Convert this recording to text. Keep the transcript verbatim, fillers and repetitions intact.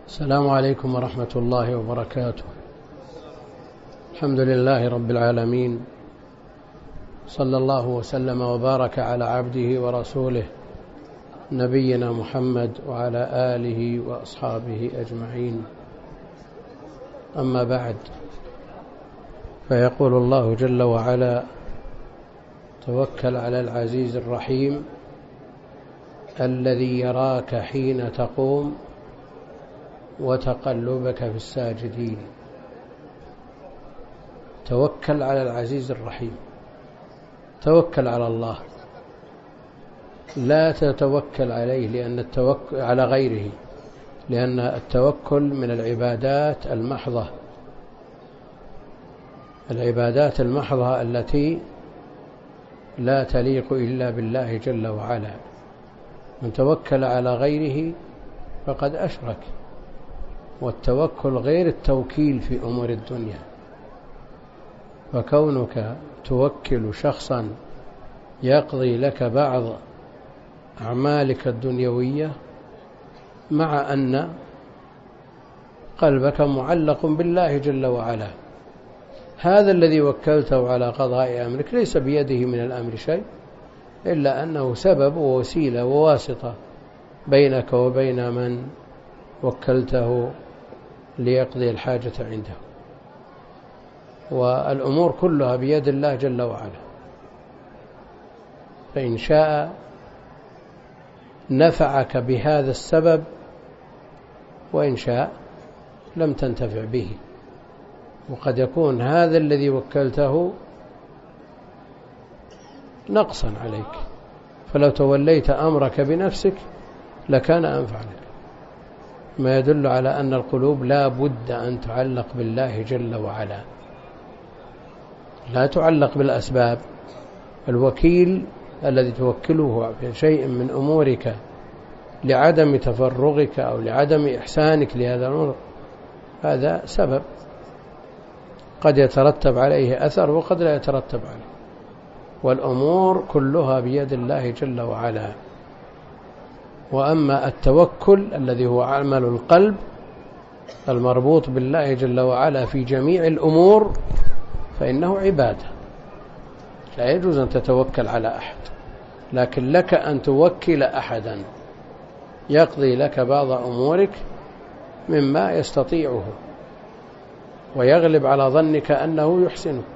السلام عليكم ورحمة الله وبركاته. الحمد لله رب العالمين، صلى الله وسلم وبارك على عبده ورسوله نبينا محمد وعلى آله وأصحابه أجمعين. أما بعد، فيقول الله جل وعلا: توكل على العزيز الرحيم الذي يراك حين تقوم وتقلبك في الساجدين. توكل على العزيز الرحيم، توكل على الله، لا تتوكل عليه لأن التوكل على غيره، لأن التوكل من العبادات المحضة، العبادات المحضة التي لا تليق إلا بالله جل وعلا. من توكل على غيره فقد أشرك، والتوكل غير التوكيل في أمور الدنيا. فكونك توكل شخصا يقضي لك بعض أعمالك الدنيوية مع أن قلبك معلق بالله جل وعلا، هذا الذي وكلته على قضاء أمرك ليس بيده من الأمر شيء، إلا أنه سبب ووسيلة وواسطة بينك وبين من وكلته ليقضي الحاجة عنده. والأمور كلها بيد الله جل وعلا، فإن شاء نفعك بهذا السبب، وإن شاء لم تنتفع به. وقد يكون هذا الذي وكلته نقصا عليك، فلو توليت أمرك بنفسك لكان أنفع لك. ما يدل على أن القلوب لا بد أن تعلق بالله جل وعلا، لا تعلق بالأسباب. الوكيل الذي توكله في شيء من أمورك لعدم تفرغك أو لعدم إحسانك لهذا الأمر، هذا سبب قد يترتب عليه أثر وقد لا يترتب عليه، والأمور كلها بيد الله جل وعلا. وأما التوكل الذي هو عمل القلب المربوط بالله جل وعلا في جميع الأمور فإنه عبادة، لا يجوز أن تتوكل على أحد، لكن لك أن توكل أحدا يقضي لك بعض أمورك مما يستطيعه ويغلب على ظنك أنه يحسنه.